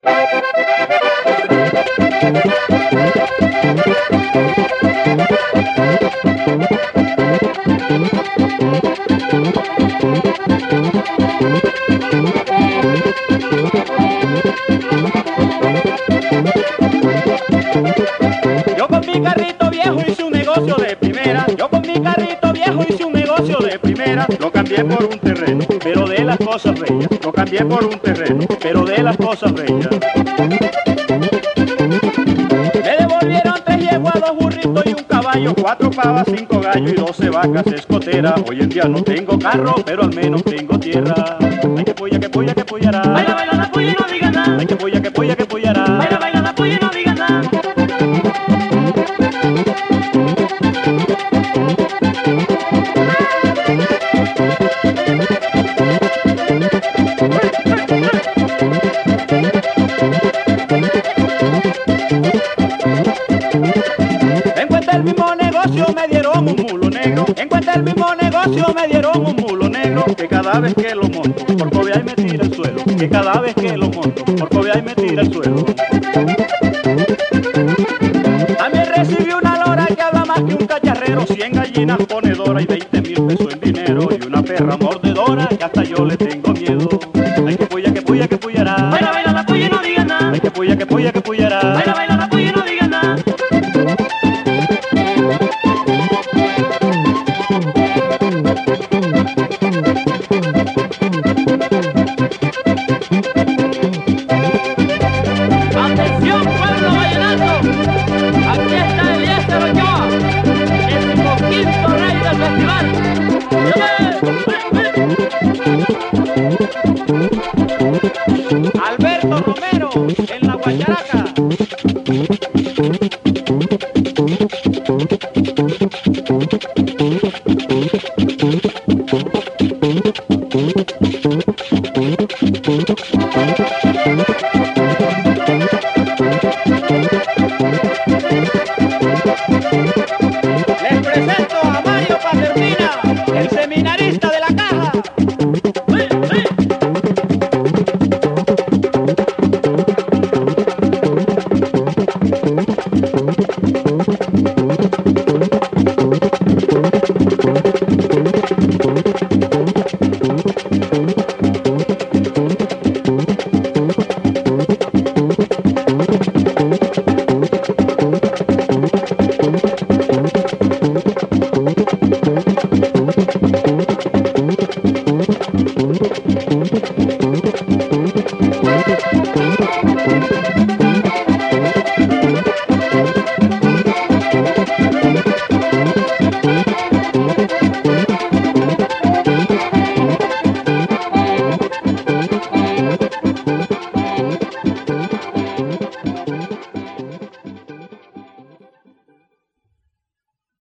Yo con mi carrito viejo hice un negocio de primera. Yo con mi carrito viejo hice un negocio de primera. Lo cambié por un terreno, pero de las cosas bellas. Lo cambié por un terreno, pero de las cosas bellas. Me devolvieron 3 yeguas, 2 burritos y un caballo, 4 pavas, 5 gallos y 12 vacas escoteras. Hoy en día no tengo carro, pero al menos tengo tierra. Ay, que puya, que puya, que puyará. Baila, baila la puya y no diga nada. Ay, que puya, que puya, que puyará. Baila, baila la puya y no diga nada. En el mismo negocio me dieron un mulo negro. En el mismo negocio me dieron un mulo negro. Que cada vez que lo monto, por cobiar me tira al suelo. Que cada vez que lo monto, por cobiar me tira al suelo. También recibí una lora que habla más que un cacharrero. 100 gallinas ponedoras y 20.000 pesos en dinero. Y una perra mordedora que hasta yo le tengo miedo. Ay, que puya, que puya, que puyará. Baila, baila la puya y no diga nada. Ay, que puya, que puya, que puyará. Baila, baila la puya y no diga nada. Atención, pueblo vallenato, aquí está Eliezer Ochoa, 15º rey del festival. Alberto Romero en la guacharaca. Les presento a Mario Paternina, el seminarista de la caja.